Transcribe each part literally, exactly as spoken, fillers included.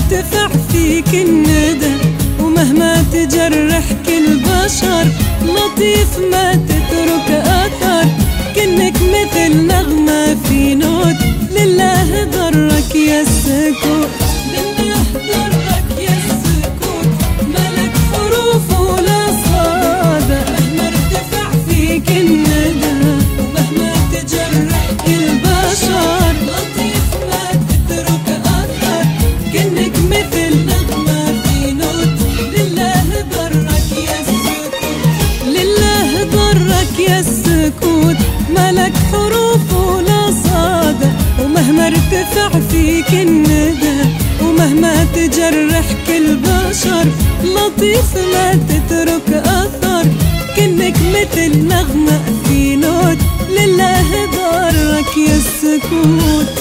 ارتفع فيك الندى، ومهما تجرح كل بشر لطيف ما تترك أثر، كأنك مثل نغمة في نوت. لله ضرك يا السكوت، لله ضرك يا السكوت، ملك حروف ولا صادة. مهما ارتفع فيك الندى، ومهما تجرح كل بشر لطيف ما تترك أثر، كأنك مثل نغمة في نوت. لله ضرك يا السكوت، لله ضرك يا السكوت، ملك حروف ولا صادة. ومهما ارتفع فيك الندى، ومهما تجرح كل بشر لطيف ما تترك أثر، كأنك مثل نغمة في نوت. لله ضرك يا السكوت.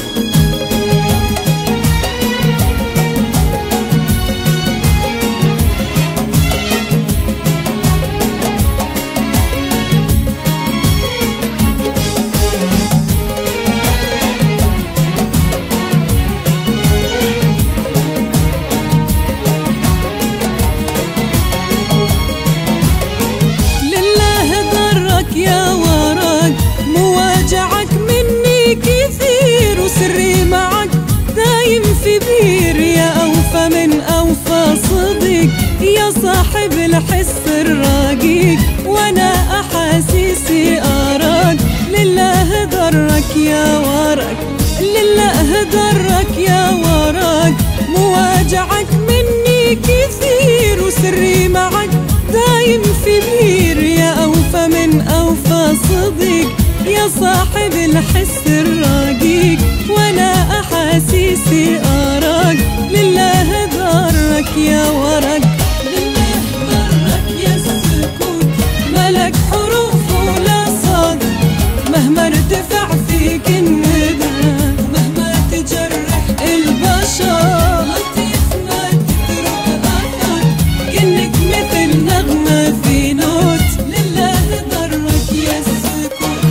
يا ورق مواجعك مني كثير، وسري معك دايم في بير. يا أوفى من أوفى صديق، يا صاحب الحس الرقيق، وأنا أحاسيسي أراك. لله ضرك يا ورق، لله ضرك يا ورق مواجعك مني كثير، وسري معك دايم في بير. يا أوفى من أوفى صديق، يا صاحب الحس الرقيق، وأنا أحاسيسي أراك. لله ضرك يا ورق، لله ضرك يا السكوت، ملك حروف ولا صاد. مهما ارتفع فيك الندى، ومهما تجرح البشر لطيف ما تترك أثر، كأنك مثل نغمة في نوت. لله ضرك يا السكوت.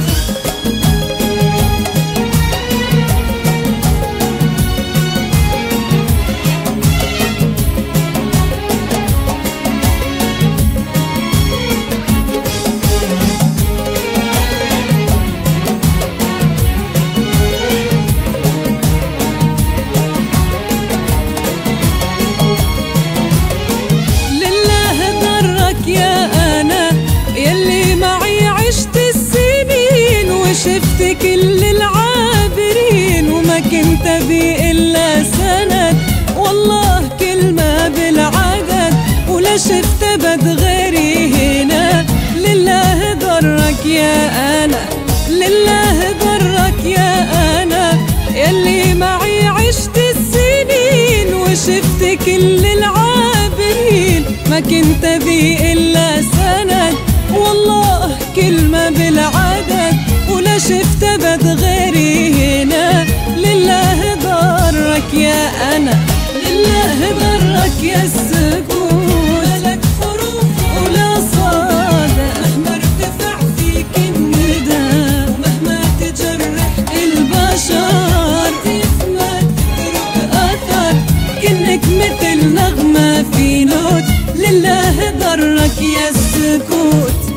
يا أنا يلي معي عشت السنين، وشفت كل العابرين، وما كنت بي إلا سند. والله كلمة بالعدد، ولا شفت بد غيري هنا. لله ضرك يا أنا، لله ضرك يا أنا يلي معي عشت السنين، وشفت كل العابرين، ما كنت بي إلا سند. والله كلمة بالعدد، ولا شفت بد غيري هنا. لله ضرك يا أنا، لله ضرك يا السكوت، ملك حروف ولا صادة. مهما ارتفع فيك الندى، ومهما تجرح البشر لطيف ما تترك أثر، كأنك مثل نغمة في نوت. لله ضرك يا السكوت.